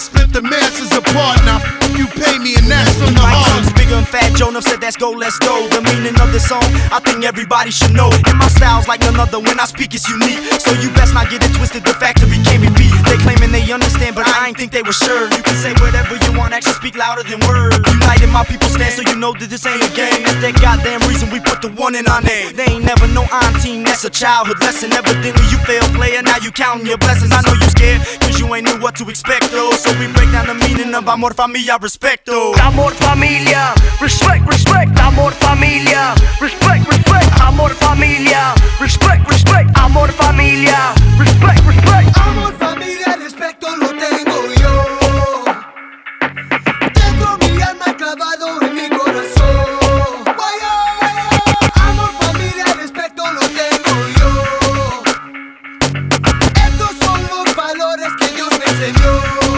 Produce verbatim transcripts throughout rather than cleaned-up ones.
split the masses apart. Now you pay me and that's from the heart. Bigger and Fat Joe said that's go, let's go. The meaning of this song, I think everybody should know. And my style's like none other, when I speak it's unique. So you best not get it twisted, the factory can't be beat. They claiming they understand, but I ain't think they were sure. You can say whatever you want, actually speak louder than words. United my people stand, so you know that this ain't a game. It's that goddamn reason we put the one in our name. They ain't never no auntie, that's a childhood lesson. Evidently you failed player, now you counting your blessings. I know you scared, cause you ain't knew what to expect though. So we break down the meaning of amor, familia, respeto. Amor, familia, respect, respect. Amor, familia, respect, respect. Amor, familia, respect, respect. Amor, familia, respect, respect. Amor, familia, respeto lo tengo yo. Tengo mi alma clavado en mi corazón. Vaya, amor, familia, respeto lo tengo yo. Estos son los valores que Dios me enseñó.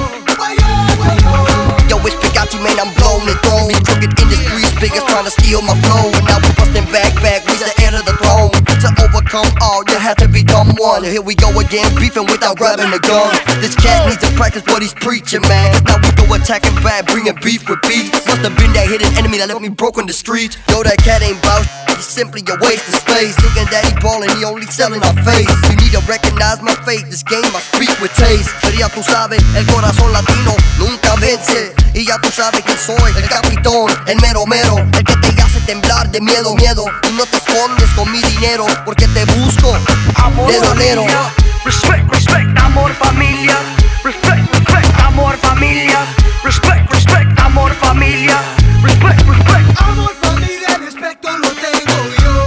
Yo, it's Pikachu, man, I'm blown and thrown. These crooked industries, biggest trying to steal my flow. And now we busting back, back, we the heir of the throne. To overcome all, you have to become one. Here we go again, beefing without grabbing a gun. This cat needs to practice what he's preaching, man. Now we go attacking back, bringing beef with beef. Must have been that hidden enemy that left me broke on the streets. Yo, that cat ain't bout, he's simply a waste of space. Thinking that he ballin', he only selling our face. You need to recognize my faith, this game I speak with taste. Pero ya tú sabes, el corazón latino nunca vence. Y ya tú sabes que soy el capitón, el mero mero, el que te hace temblar de miedo, miedo. Y no te escondes con mi dinero, porque te busco, amor, lero, lero. Respect, respect, amor, familia. Respect, respect, amor, familia. Respect, respect, amor, familia. Respect, respect. Amor, familia, respeto lo tengo yo.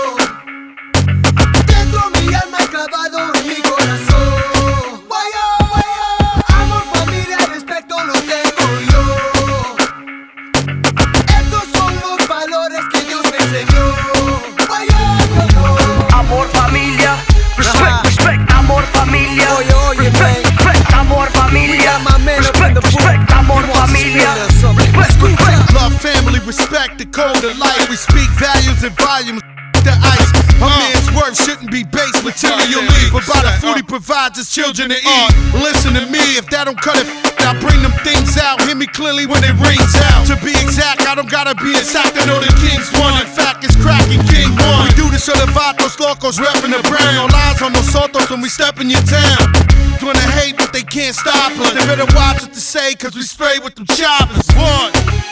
Tengo mi alma clavado en mi corazón. Vaya, vaya. Amor, familia, respeto lo tengo yo. Estos son los valores que Dios me enseñó. Vaya, vaya. Amor, familia. Respect, respect, amor, familia. Oye, oye, respect, respect, amor, familia. Respect, respect, amor, familia. Respect, respect. Love, family, respect, the code of life. We speak values and volumes. The ice, a man's worth shouldn't be based materially, but by the food he provides his children to eat. Listen to me, if that don't cut it, I bring them things out. Hear me clearly when it rings out. To be exact, I don't gotta be exact to know the king's won. In fact, it's cracking king one. We do this for the vatos locos, repping the brand. No lies on nosotros when we step in your town. Doing the hate, but they can't stop us. They better watch what they say, cause we spray with them choppers. One.